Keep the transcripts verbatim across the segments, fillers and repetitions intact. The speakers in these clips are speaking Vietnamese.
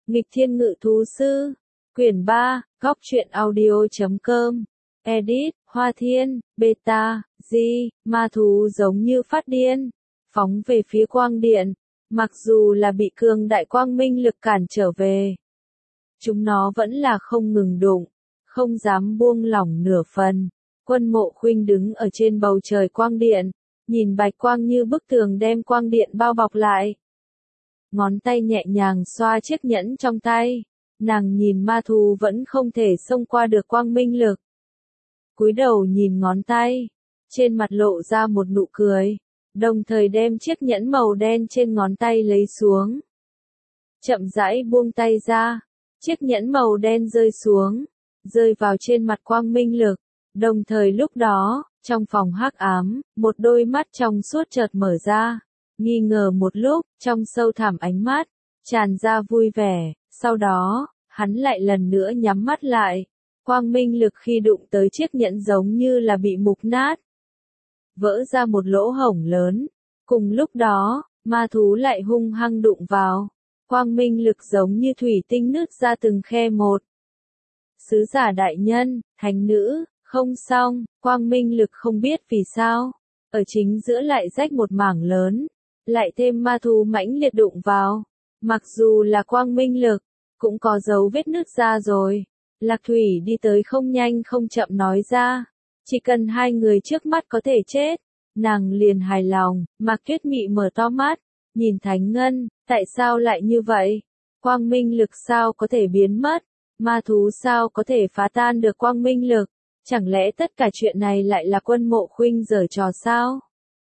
Nghịch Thiên Ngự Thú Sư, quyển ba, góc truyện audio chấm com, edit, Hoa Thiên, beta, G, ma thú giống như phát điên, phóng về phía quang điện, mặc dù là bị cường đại quang minh lực cản trở về. Chúng nó vẫn là không ngừng đụng, không dám buông lỏng nửa phần. Quân Mộ Khuynh đứng ở trên bầu trời quang điện, nhìn bạch quang như bức tường đem quang điện bao bọc lại. Ngón tay nhẹ nhàng xoa chiếc nhẫn trong tay, nàng nhìn ma thú vẫn không thể xông qua được quang minh lực. Cúi đầu nhìn ngón tay, trên mặt lộ ra một nụ cười, đồng thời đem chiếc nhẫn màu đen trên ngón tay lấy xuống. Chậm rãi buông tay ra, chiếc nhẫn màu đen rơi xuống, rơi vào trên mặt quang minh lực, đồng thời lúc đó, trong phòng hắc ám, một đôi mắt trong suốt chợt mở ra, nghi ngờ một lúc, trong sâu thẳm ánh mắt, tràn ra vui vẻ, sau đó, hắn lại lần nữa nhắm mắt lại, quang minh lực khi đụng tới chiếc nhẫn giống như là bị mục nát, vỡ ra một lỗ hổng lớn, cùng lúc đó, ma thú lại hung hăng đụng vào, quang minh lực giống như thủy tinh nứt ra từng khe một. Sứ giả đại nhân, thánh nữ, không xong, quang minh lực không biết vì sao, ở chính giữa lại rách một mảng lớn, lại thêm ma thú mãnh liệt đụng vào, mặc dù là quang minh lực, cũng có dấu vết nứt ra rồi. Lạc Thủy đi tới không nhanh không chậm nói ra, chỉ cần hai người trước mắt có thể chết, nàng liền hài lòng. Mạc Tuyết Mị mở to mắt, nhìn Thánh Ngân, tại sao lại như vậy? Quang minh lực sao có thể biến mất? Ma thú sao có thể phá tan được quang minh lực? Chẳng lẽ tất cả chuyện này lại là Quân Mộ Khuynh giở trò sao?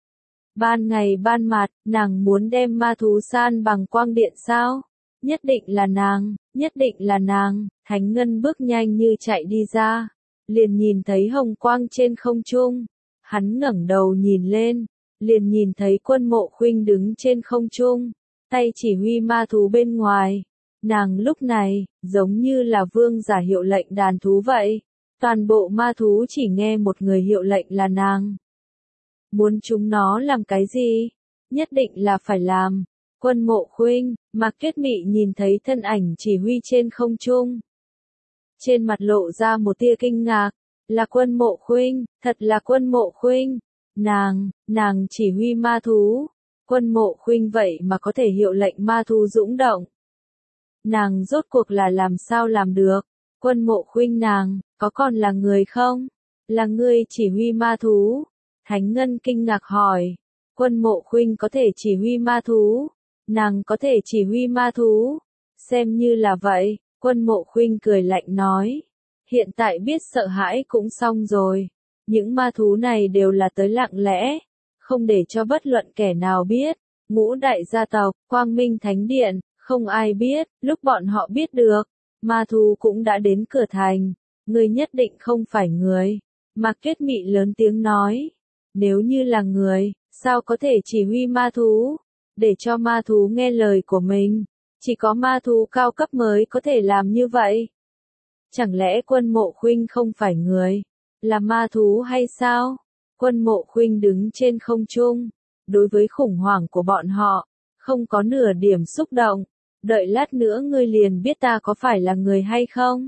Ban ngày ban mặt, nàng muốn đem ma thú san bằng quang điện sao? Nhất định là nàng, nhất định là nàng. Thánh Ngân bước nhanh như chạy đi ra, liền nhìn thấy hồng quang trên không trung. Hắn ngẩng đầu nhìn lên, liền nhìn thấy Quân Mộ Khuynh đứng trên không trung, tay chỉ huy ma thú bên ngoài. Nàng lúc này, giống như là vương giả hiệu lệnh đàn thú vậy. Toàn bộ ma thú chỉ nghe một người hiệu lệnh là nàng. Muốn chúng nó làm cái gì? Nhất định là phải làm. Quân Mộ Khuynh, Mạc Tuyết Mị nhìn thấy thân ảnh chỉ huy trên không trung. Trên mặt lộ ra một tia kinh ngạc, là Quân Mộ Khuynh, thật là Quân Mộ Khuynh. Nàng, nàng chỉ huy ma thú. Quân Mộ Khuynh vậy mà có thể hiệu lệnh ma thú dũng động. Nàng rốt cuộc là làm sao làm được? Quân Mộ Khuynh nàng, có còn là người không? Là ngươi chỉ huy ma thú? Thánh Ngân kinh ngạc hỏi. Quân Mộ Khuynh có thể chỉ huy ma thú? Nàng có thể chỉ huy ma thú? Xem như là vậy, Quân Mộ Khuynh cười lạnh nói. Hiện tại biết sợ hãi cũng xong rồi. Những ma thú này đều là tới lặng lẽ, không để cho bất luận kẻ nào biết. Ngũ đại gia tộc, Quang Minh Thánh Điện, không ai biết, lúc bọn họ biết được, ma thú cũng đã đến cửa thành. Người nhất định không phải người. Mạc Tuyết Mị lớn tiếng nói. Nếu như là người, sao có thể chỉ huy ma thú? Để cho ma thú nghe lời của mình. Chỉ có ma thú cao cấp mới có thể làm như vậy. Chẳng lẽ Quân Mộ Khuynh không phải người, là ma thú hay sao? Quân Mộ Khuynh đứng trên không trung, đối với khủng hoảng của bọn họ, không có nửa điểm xúc động. Đợi lát nữa ngươi liền biết ta có phải là người hay không?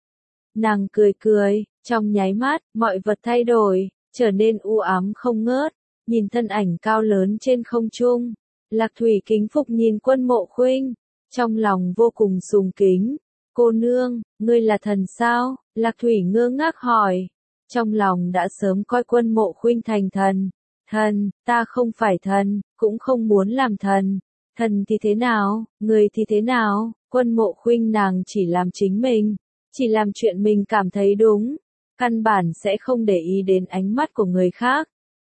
Nàng cười cười, trong nháy mắt, mọi vật thay đổi, trở nên u ám không ngớt, nhìn thân ảnh cao lớn trên không trung. Lạc Thủy kính phục nhìn Quân Mộ Khuynh, trong lòng vô cùng sùng kính. Cô nương, ngươi là thần sao? Lạc Thủy ngơ ngác hỏi. Trong lòng đã sớm coi Quân Mộ Khuynh thành thần. Thần, ta không phải thần, cũng không muốn làm thần. Thần thì thế nào, người thì thế nào? Quân Mộ Khuynh nàng chỉ làm chính mình, chỉ làm chuyện mình cảm thấy đúng, căn bản sẽ không để ý đến ánh mắt của người khác.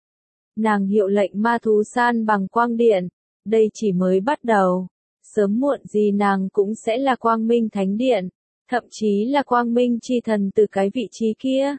Nàng hiệu lệnh ma thú san bằng quang điện, đây chỉ mới bắt đầu, sớm muộn gì nàng cũng sẽ là Quang Minh Thánh Điện, thậm chí là Quang Minh chi thần từ cái vị trí kia.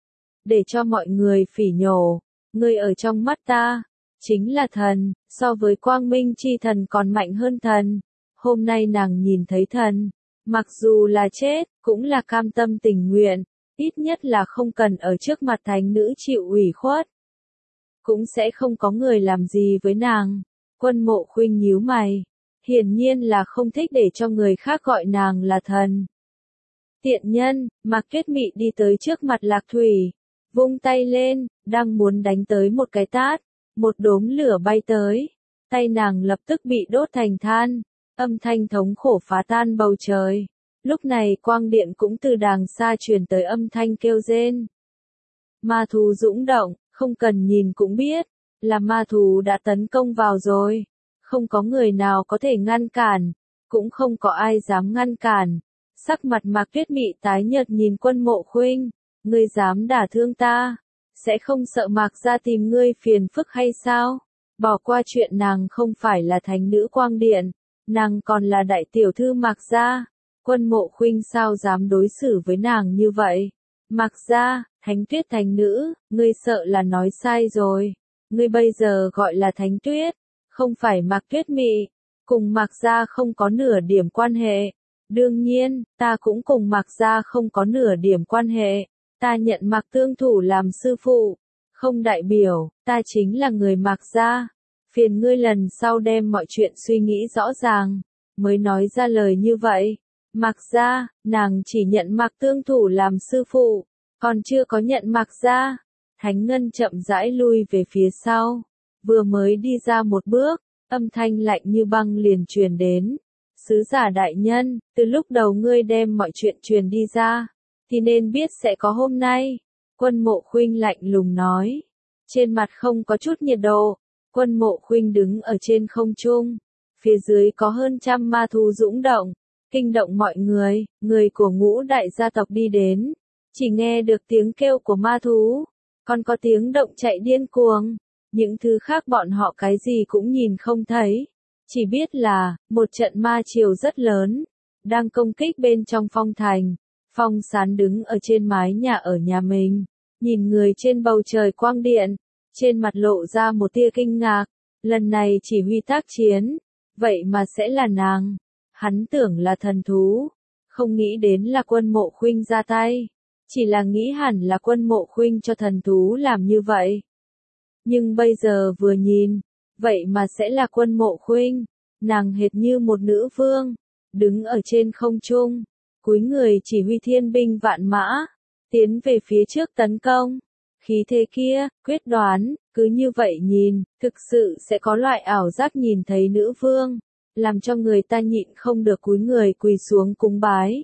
Để cho mọi người phỉ nhổ, ngươi ở trong mắt ta, chính là thần, so với Quang Minh chi thần còn mạnh hơn thần. Hôm nay nàng nhìn thấy thần, mặc dù là chết, cũng là cam tâm tình nguyện, ít nhất là không cần ở trước mặt thánh nữ chịu ủy khuất. Cũng sẽ không có người làm gì với nàng. Quân Mộ Khuynh nhíu mày. hiển nhiên là không thích để cho người khác gọi nàng là thần. Tiện nhân, Mạc Tuyết Mị đi tới trước mặt Lạc Thủy, vung tay lên, đang muốn đánh tới một cái tát, một đốm lửa bay tới, tay nàng lập tức bị đốt thành than, âm thanh thống khổ phá tan bầu trời. Lúc này quang điện cũng từ đàng xa truyền tới âm thanh kêu rên. Ma thú dũng động, không cần nhìn cũng biết, là ma thú đã tấn công vào rồi. Không có người nào có thể ngăn cản, cũng không có ai dám ngăn cản. Sắc mặt Mạc Tuyết Mị tái nhợt nhìn Quân Mộ Khuynh, ngươi dám đả thương ta, sẽ không sợ Mạc gia tìm ngươi phiền phức hay sao? Bỏ qua chuyện nàng không phải là thánh nữ quang điện, nàng còn là đại tiểu thư Mạc gia. Quân Mộ Khuynh sao dám đối xử với nàng như vậy? Mạc gia, Thánh Tuyết thánh nữ, ngươi sợ là nói sai rồi. Ngươi bây giờ gọi là Thánh Tuyết, không phải Mạc Tuyết Mị, cùng Mạc gia không có nửa điểm quan hệ. Đương nhiên, ta cũng cùng Mạc gia không có nửa điểm quan hệ. Ta nhận Mạc Tương Thủ làm sư phụ, không đại biểu, ta chính là người Mạc gia. Phiền ngươi lần sau đem mọi chuyện suy nghĩ rõ ràng, mới nói ra lời như vậy. Mạc gia, nàng chỉ nhận Mạc Tương Thủ làm sư phụ, còn chưa có nhận Mạc gia. Thánh Ngân chậm rãi lui về phía sau, vừa mới đi ra một bước, âm thanh lạnh như băng liền truyền đến. Sứ giả đại nhân, từ lúc đầu ngươi đem mọi chuyện truyền đi ra, thì nên biết sẽ có hôm nay. Quân Mộ Khuynh lạnh lùng nói, trên mặt không có chút nhiệt độ. Quân Mộ Khuynh đứng ở trên không trung, phía dưới có hơn trăm ma thú dũng động, kinh động mọi người. Người của ngũ đại gia tộc đi đến, chỉ nghe được tiếng kêu của ma thú, còn có tiếng động chạy điên cuồng. Những thứ khác bọn họ cái gì cũng nhìn không thấy, chỉ biết là một trận ma triều rất lớn đang công kích bên trong phong thành. Phong Sán đứng ở trên mái nhà ở nhà mình, nhìn người trên bầu trời quang điện, trên mặt lộ ra một tia kinh ngạc. Lần này chỉ huy tác chiến, vậy mà sẽ là nàng. Hắn tưởng là thần thú, không nghĩ đến là Quân Mộ Khuynh ra tay, chỉ là nghĩ hẳn là Quân Mộ Khuynh cho thần thú làm như vậy. Nhưng bây giờ vừa nhìn, vậy mà sẽ là Quân Mộ Khuynh, nàng hệt như một nữ vương, đứng ở trên không trung, cúi người chỉ huy thiên binh vạn mã, tiến về phía trước tấn công. Khí thế kia, quyết đoán, cứ như vậy nhìn, thực sự sẽ có loại ảo giác nhìn thấy nữ vương, làm cho người ta nhịn không được cúi người quỳ xuống cúng bái.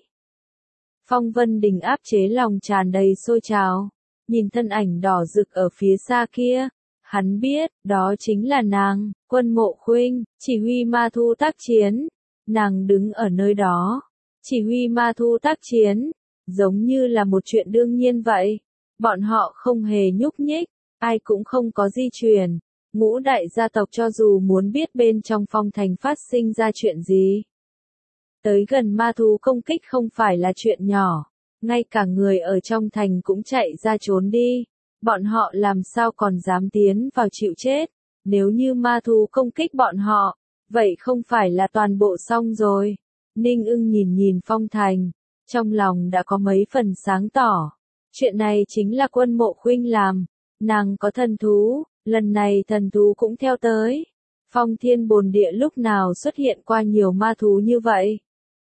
Phong Vân Đình áp chế lòng tràn đầy sôi trào, nhìn thân ảnh đỏ rực ở phía xa kia, hắn biết, đó chính là nàng, Quân Mộ Khuynh, chỉ huy ma thu tác chiến. Nàng đứng ở nơi đó, chỉ huy ma thu tác chiến, giống như là một chuyện đương nhiên vậy. Bọn họ không hề nhúc nhích, ai cũng không có di chuyển. Ngũ đại gia tộc cho dù muốn biết bên trong phong thành phát sinh ra chuyện gì, tới gần ma thú công kích không phải là chuyện nhỏ, ngay cả người ở trong thành cũng chạy ra trốn đi. Bọn họ làm sao còn dám tiến vào chịu chết, nếu như ma thú công kích bọn họ, vậy không phải là toàn bộ xong rồi. Ninh Ưng nhìn nhìn phong thành, trong lòng đã có mấy phần sáng tỏ. Chuyện này chính là Quân Mộ Khuynh làm, nàng có thần thú, lần này thần thú cũng theo tới. Phong Thiên Bồn Địa lúc nào xuất hiện qua nhiều ma thú như vậy?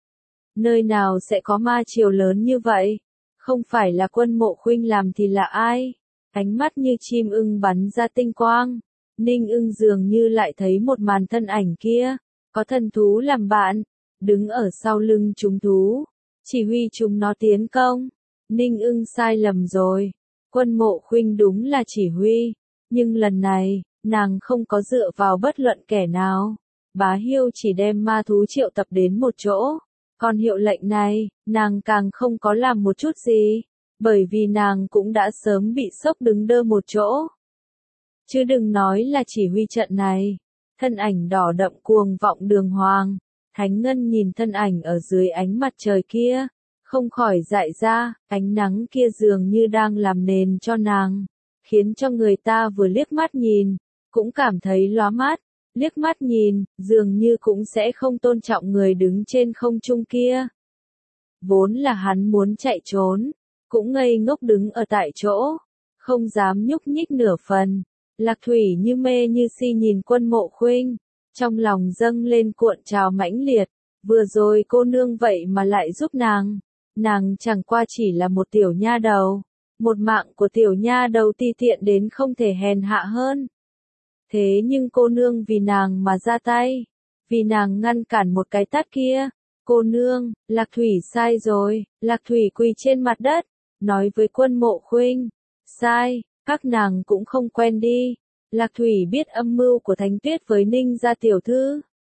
Nơi nào sẽ có ma triều lớn như vậy? Không phải là Quân Mộ Khuynh làm thì là ai? Ánh mắt như chim ưng bắn ra tinh quang. Ninh Ưng dường như lại thấy một màn thân ảnh kia, có thần thú làm bạn, đứng ở sau lưng chúng thú, chỉ huy chúng nó tiến công. Ninh Ưng sai lầm rồi, Quân Mộ Khuynh đúng là chỉ huy, nhưng lần này, nàng không có dựa vào bất luận kẻ nào. Bá Hiêu chỉ đem ma thú triệu tập đến một chỗ, còn hiệu lệnh này, nàng càng không có làm một chút gì, bởi vì nàng cũng đã sớm bị sốc đứng đơ một chỗ. Chứ đừng nói là chỉ huy trận này. Thân ảnh đỏ đậm cuồng vọng đường hoàng, Thánh Ngân nhìn thân ảnh ở dưới ánh mặt trời kia, không khỏi dại ra. Ánh nắng kia dường như đang làm nền cho nàng, khiến cho người ta vừa liếc mắt nhìn, cũng cảm thấy lóa mắt. Liếc mắt nhìn, dường như cũng sẽ không tôn trọng người đứng trên không trung kia. Vốn là hắn muốn chạy trốn, cũng ngây ngốc đứng ở tại chỗ, không dám nhúc nhích nửa phần. Lạc Thủy như mê như si nhìn Quân Mộ Khuynh, Trong lòng dâng lên cuộn trào mãnh liệt, vừa rồi cô nương vậy mà lại giúp nàng. Nàng chẳng qua chỉ là một tiểu nha đầu, một mạng của tiểu nha đầu ti tiện đến không thể hèn hạ hơn. Thế nhưng cô nương vì nàng mà ra tay, vì nàng ngăn cản một cái tát kia. Cô nương, Lạc Thủy sai rồi. Lạc Thủy quỳ trên mặt đất, nói với Quân Mộ Khuynh, sai, các nàng cũng không quen đi. Lạc Thủy biết âm mưu của Thánh Tuyết với Ninh gia tiểu thư,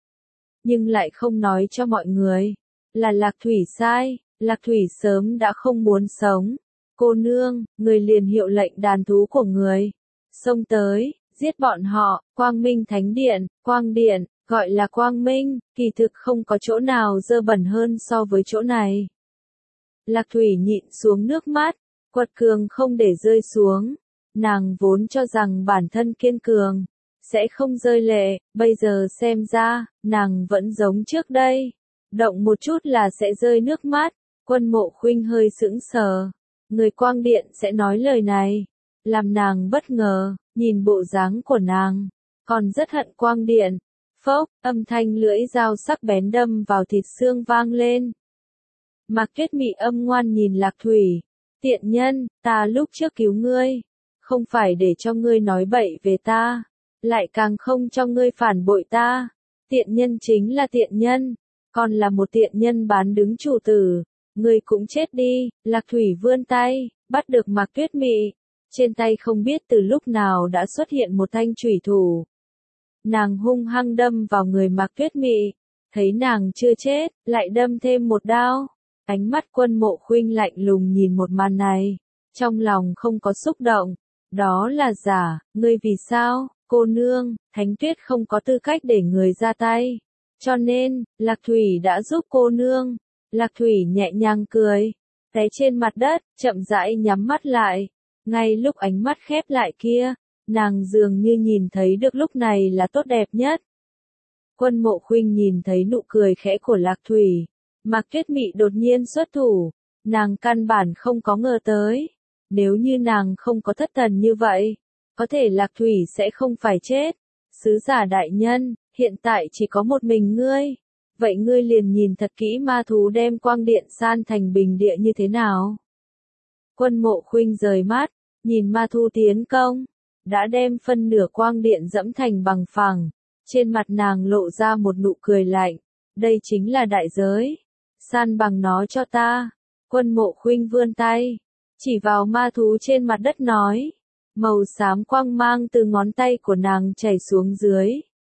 nhưng lại không nói cho mọi người, là Lạc Thủy sai. Lạc Thủy sớm đã không muốn sống. Cô nương, người liền hiệu lệnh đàn thú của người, xông tới, giết bọn họ. Quang Minh Thánh Điện, Quang Điện, gọi là Quang Minh, kỳ thực không có chỗ nào dơ bẩn hơn so với chỗ này. Lạc Thủy nhịn xuống nước mắt, quật cường không để rơi xuống. Nàng vốn cho rằng bản thân kiên cường, sẽ không rơi lệ, bây giờ xem ra, nàng vẫn giống trước đây. Động một chút là sẽ rơi nước mắt. Quân Mộ Khuynh hơi sững sờ. Người Quang Điện sẽ nói lời này, làm nàng bất ngờ, nhìn bộ dáng của nàng, còn rất hận Quang Điện. Phốc, âm thanh lưỡi dao sắc bén đâm vào thịt xương vang lên. Mạc Tuyết Mị âm ngoan nhìn Lạc Thủy, tiện nhân, ta lúc trước cứu ngươi, không phải để cho ngươi nói bậy về ta, lại càng không cho ngươi phản bội ta. Tiện nhân chính là tiện nhân, còn là một tiện nhân bán đứng chủ tử. Ngươi cũng chết đi. Lạc Thủy vươn tay, bắt được Mạc Tuyết Mị. Trên tay không biết từ lúc nào đã xuất hiện một thanh chủy thủ. Nàng hung hăng đâm vào người Mạc Tuyết Mị. Thấy nàng chưa chết, lại đâm thêm một đao. Ánh mắt Quân Mộ Khuynh lạnh lùng nhìn một màn này. Trong lòng không có xúc động. Đó là giả. Ngươi vì sao? Cô nương, Thánh Tuyết không có tư cách để người ra tay. Cho nên, Lạc Thủy đã giúp cô nương. Lạc Thủy nhẹ nhàng cười, té trên mặt đất, chậm rãi nhắm mắt lại. Ngay lúc ánh mắt khép lại kia, nàng dường như nhìn thấy được lúc này là tốt đẹp nhất. Quân Mộ Khuynh nhìn thấy nụ cười khẽ của Lạc Thủy. Mạc Tuyết Mị đột nhiên xuất thủ, nàng căn bản không có ngờ tới. Nếu như nàng không có thất thần như vậy, có thể Lạc Thủy sẽ không phải chết. Sứ giả đại nhân, hiện tại chỉ có một mình ngươi. Vậy ngươi liền nhìn thật kỹ ma thú đem Quang Điện san thành bình địa như thế nào. Quân Mộ Khuynh rời mắt, nhìn ma thú tiến công, đã đem phân nửa Quang Điện dẫm thành bằng phẳng. Trên mặt nàng lộ ra một nụ cười lạnh, đây chính là đại giới. San bằng nó cho ta. Quân Mộ Khuynh vươn tay, chỉ vào ma thú trên mặt đất nói. Màu xám quang mang từ ngón tay của nàng chảy xuống dưới.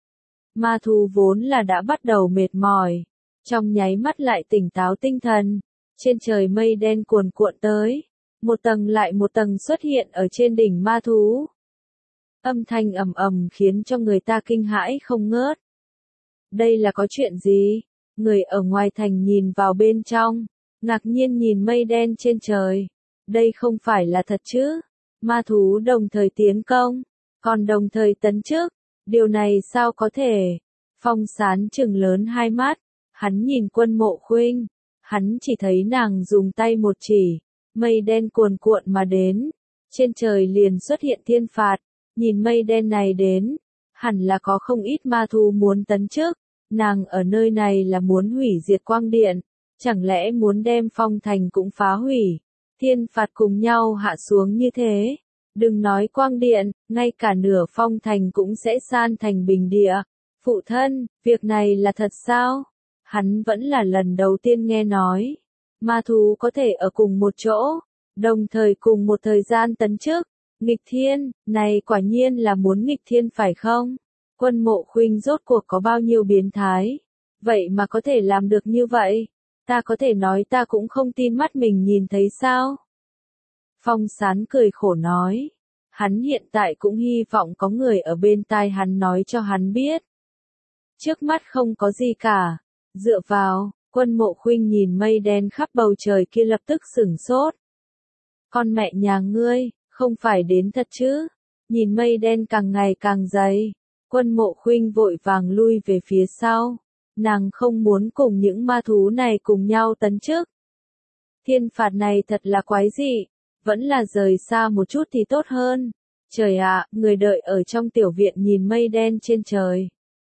Ma thú vốn là đã bắt đầu mệt mỏi, trong nháy mắt lại tỉnh táo tinh thần. Trên trời mây đen cuồn cuộn tới, một tầng lại một tầng xuất hiện ở trên đỉnh ma thú. Âm thanh ầm ầm khiến cho người ta kinh hãi không ngớt. Đây là có chuyện gì? Người ở ngoài thành nhìn vào bên trong, ngạc nhiên nhìn mây đen trên trời. Đây không phải là thật chứ? Ma thú đồng thời tiến công, còn đồng thời tấn trước. Điều này sao có thể? Phong Sán trừng lớn hai mắt, hắn nhìn Quân Mộ Khuynh, hắn chỉ thấy nàng dùng tay một chỉ, mây đen cuồn cuộn mà đến, trên trời liền xuất hiện thiên phạt. Nhìn mây đen này đến, hẳn là có không ít ma thú muốn tấn trước. Nàng ở nơi này là muốn hủy diệt Quang Điện, chẳng lẽ muốn đem Phong Thành cũng phá hủy? Thiên phạt cùng nhau hạ xuống như thế. Đừng nói Quang Điện, ngay cả nửa Phong Thành cũng sẽ san thành bình địa. Phụ thân, việc này là thật sao? Hắn vẫn là lần đầu tiên nghe nói. Ma thú có thể ở cùng một chỗ, đồng thời cùng một thời gian tấn trước. Nghịch thiên, này quả nhiên là muốn nghịch thiên phải không? Quân Mộ Khuynh rốt cuộc có bao nhiêu biến thái? Vậy mà có thể làm được như vậy? Ta có thể nói ta cũng không tin mắt mình nhìn thấy sao? Phong Sán cười khổ nói. Hắn hiện tại cũng hy vọng có người ở bên tai hắn nói cho hắn biết. Trước mắt không có gì cả. Dựa vào, Quân Mộ Khuynh nhìn mây đen khắp bầu trời kia lập tức sửng sốt. Con mẹ nhà ngươi, không phải đến thật chứ? Nhìn mây đen càng ngày càng dày. Quân Mộ Khuynh vội vàng lui về phía sau. Nàng không muốn cùng những ma thú này cùng nhau tấn trước. Thiên phạt này thật là quái dị. Vẫn là rời xa một chút thì tốt hơn. Trời ạ, người đợi ở trong tiểu viện nhìn mây đen trên trời.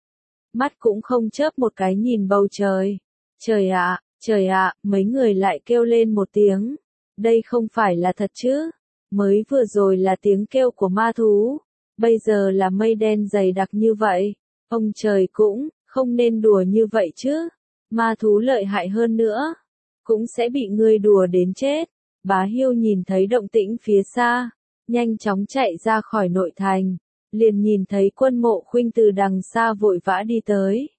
mắt cũng không chớp một cái nhìn bầu trời. Trời ạ, trời ạ, mấy người lại kêu lên một tiếng. Đây không phải là thật chứ? Mới vừa rồi là tiếng kêu của ma thú, bây giờ là mây đen dày đặc như vậy. Ông trời cũng, không nên đùa như vậy chứ. Ma thú lợi hại hơn nữa, cũng sẽ bị ngươi đùa đến chết. Bá Hiêu nhìn thấy động tĩnh phía xa, nhanh chóng chạy ra khỏi nội thành, liền nhìn thấy Quân Mộ Khuynh từ đằng xa vội vã đi tới.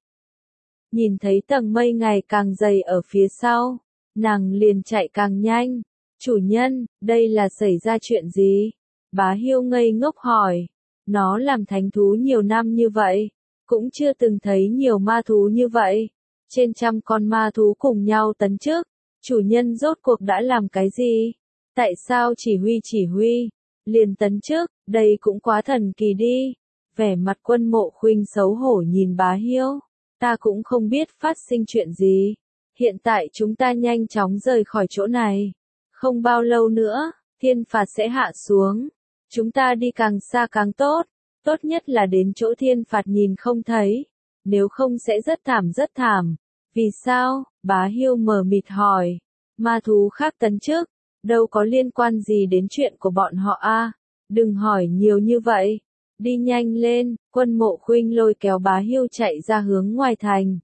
Nhìn thấy tầng mây ngày càng dày ở phía sau, nàng liền chạy càng nhanh. Chủ nhân, đây là xảy ra chuyện gì? Bá Hiêu ngây ngốc hỏi. Nó làm thánh thú nhiều năm như vậy, cũng chưa từng thấy nhiều ma thú như vậy. Trên trăm con ma thú cùng nhau tấn trước. Chủ nhân rốt cuộc đã làm cái gì? Tại sao chỉ huy chỉ huy, liền tấn trước, đây cũng quá thần kỳ đi. Vẻ mặt Quân Mộ Khuynh xấu hổ nhìn Bá Hiêu. Ta cũng không biết phát sinh chuyện gì. Hiện tại chúng ta nhanh chóng rời khỏi chỗ này. Không bao lâu nữa, thiên phạt sẽ hạ xuống. Chúng ta đi càng xa càng tốt. Tốt nhất là đến chỗ thiên phạt nhìn không thấy. Nếu không sẽ rất thảm rất thảm. Vì sao? Bá Hiêu mờ mịt hỏi. Ma thú khác tấn trước, đâu có liên quan gì đến chuyện của bọn họ a? À? Đừng hỏi nhiều như vậy. Đi nhanh lên, Quân Mộ Khuynh lôi kéo Bá Hiêu chạy ra hướng ngoài thành.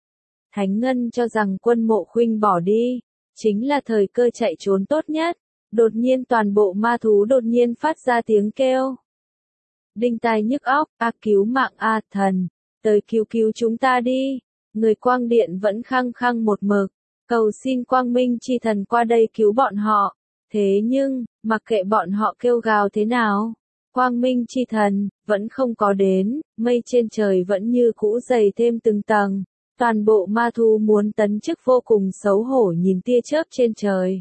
Thánh Ngân cho rằng Quân Mộ Khuynh bỏ đi, chính là thời cơ chạy trốn tốt nhất. Đột nhiên toàn bộ ma thú đột nhiên phát ra tiếng kêu. Đinh tai nhức óc, a cứu mạng a thần, tới cứu cứu chúng ta đi. Người quang điện vẫn khăng khăng một mực, cầu xin quang minh chi thần qua đây cứu bọn họ. Thế nhưng, mặc kệ bọn họ kêu gào thế nào, quang minh chi thần vẫn không có đến, mây trên trời vẫn như cũ dày thêm từng tầng. Toàn bộ ma thú muốn tấn chức vô cùng xấu hổ nhìn tia chớp trên trời.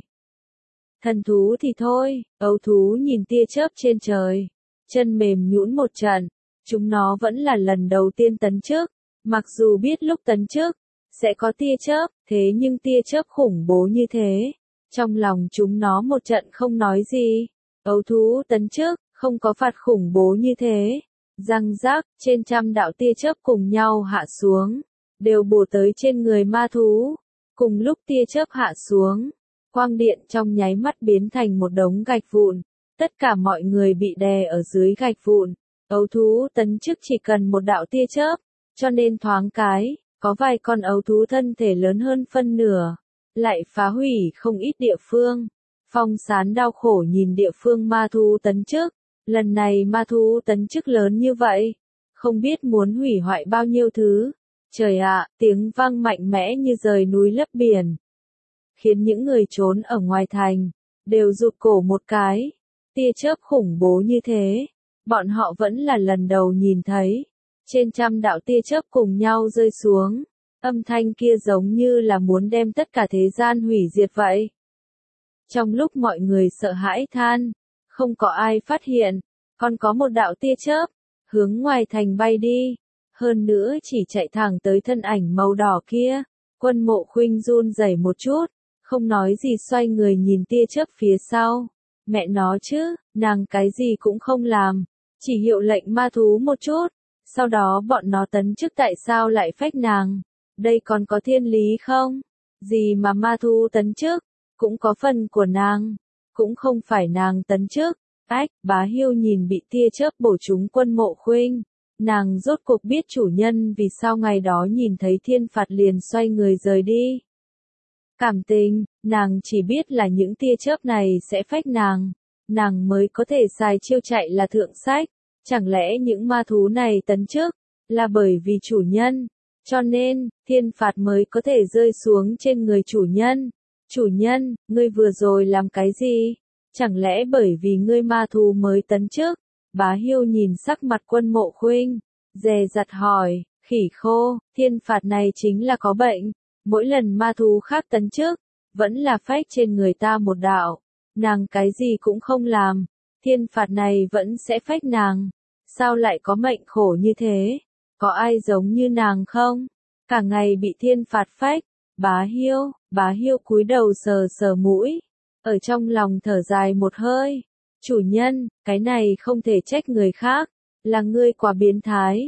Thần thú thì thôi, ấu thú nhìn tia chớp trên trời, chân mềm nhũn một trận. Chúng nó vẫn là lần đầu tiên tấn trước, mặc dù biết lúc tấn trước sẽ có tia chớp, thế nhưng tia chớp khủng bố như thế, trong lòng chúng nó một trận không nói gì. Ấu thú tấn trước, không có phạt khủng bố như thế. Răng rác, trên trăm đạo tia chớp cùng nhau hạ xuống, đều bổ tới trên người ma thú. Cùng lúc tia chớp hạ xuống, quang điện trong nháy mắt biến thành một đống gạch vụn. Tất cả mọi người bị đè ở dưới gạch vụn. Ấu thú tấn chức chỉ cần một đạo tia chớp, cho nên thoáng cái, có vài con ấu thú thân thể lớn hơn phân nửa, lại phá hủy không ít địa phương. Phong Sán đau khổ nhìn địa phương ma thú tấn chức. Lần này ma thú tấn chức lớn như vậy, không biết muốn hủy hoại bao nhiêu thứ. Trời ạ, tiếng vang mạnh mẽ như rời núi lấp biển, khiến những người trốn ở ngoài thành đều rụt cổ một cái. Tia chớp khủng bố như thế, bọn họ vẫn là lần đầu nhìn thấy. Trên trăm đạo tia chớp cùng nhau rơi xuống, âm thanh kia giống như là muốn đem tất cả thế gian hủy diệt vậy. Trong lúc mọi người sợ hãi than, không có ai phát hiện, còn có một đạo tia chớp hướng ngoài thành bay đi, hơn nữa chỉ chạy thẳng tới thân ảnh màu đỏ kia. Quân Mộ Khuynh run rẩy một chút, không nói gì xoay người nhìn tia chớp phía sau. Mẹ nó chứ, nàng cái gì cũng không làm, chỉ hiệu lệnh ma thú một chút, sau đó bọn nó tấn chức tại sao lại phách nàng? Đây còn có thiên lý không? Gì mà ma thú tấn chức, cũng có phần của nàng, cũng không phải nàng tấn chức. Ách, Bá Hiêu nhìn bị tia chớp bổ trúng Quân Mộ Khuynh, nàng rốt cuộc biết chủ nhân vì sao ngày đó nhìn thấy thiên phạt liền xoay người rời đi. Cảm tình, nàng chỉ biết là những tia chớp này sẽ phách nàng, nàng mới có thể xài chiêu chạy là thượng sách. Chẳng lẽ những ma thú này tấn trước, là bởi vì chủ nhân, cho nên, thiên phạt mới có thể rơi xuống trên người chủ nhân. Chủ nhân, ngươi vừa rồi làm cái gì? Chẳng lẽ bởi vì ngươi ma thú mới tấn trước? Bá Hiêu nhìn sắc mặt Quân Mộ Khuynh, dè dặt hỏi, khỉ khô, thiên phạt này chính là có bệnh. Mỗi lần ma thú khác tấn trước, vẫn là phách trên người ta một đạo. Nàng cái gì cũng không làm, thiên phạt này vẫn sẽ phách nàng. Sao lại có mệnh khổ như thế? Có ai giống như nàng không? Cả ngày bị thiên phạt phách. Bá Hiêu, Bá Hiêu cúi đầu sờ sờ mũi, ở trong lòng thở dài một hơi. Chủ nhân, cái này không thể trách người khác, là ngươi quá biến thái.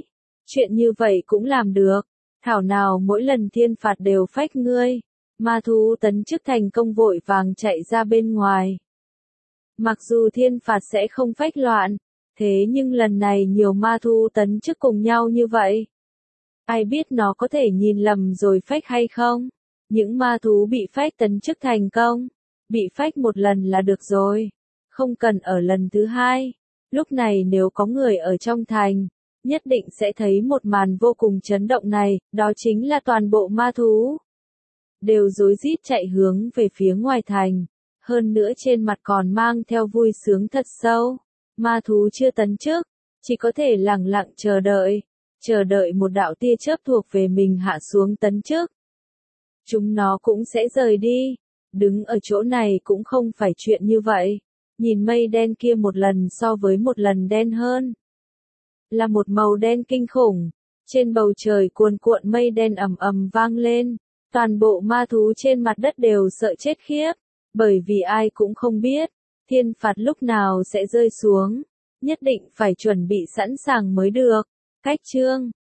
Chuyện như vậy cũng làm được. Thảo nào mỗi lần thiên phạt đều phách ngươi. Ma thú tấn chức thành công vội vàng chạy ra bên ngoài. Mặc dù thiên phạt sẽ không phách loạn, thế nhưng lần này nhiều ma thú tấn chức cùng nhau như vậy. Ai biết nó có thể nhìn lầm rồi phách hay không? Những ma thú bị phách tấn chức thành công, bị phách một lần là được rồi, không cần ở lần thứ hai. Lúc này nếu có người ở trong thành, nhất định sẽ thấy một màn vô cùng chấn động này, đó chính là toàn bộ ma thú đều rối rít chạy hướng về phía ngoài thành, hơn nữa trên mặt còn mang theo vui sướng thật sâu. Ma thú chưa tấn chức, chỉ có thể lặng lặng chờ đợi, chờ đợi một đạo tia chớp thuộc về mình hạ xuống tấn chức. Chúng nó cũng sẽ rời đi, đứng ở chỗ này cũng không phải chuyện như vậy. Nhìn mây đen kia một lần so với một lần đen hơn. Là một màu đen kinh khủng, trên bầu trời cuồn cuộn mây đen ầm ầm vang lên, toàn bộ ma thú trên mặt đất đều sợ chết khiếp, bởi vì ai cũng không biết, thiên phạt lúc nào sẽ rơi xuống, nhất định phải chuẩn bị sẵn sàng mới được. Cách chương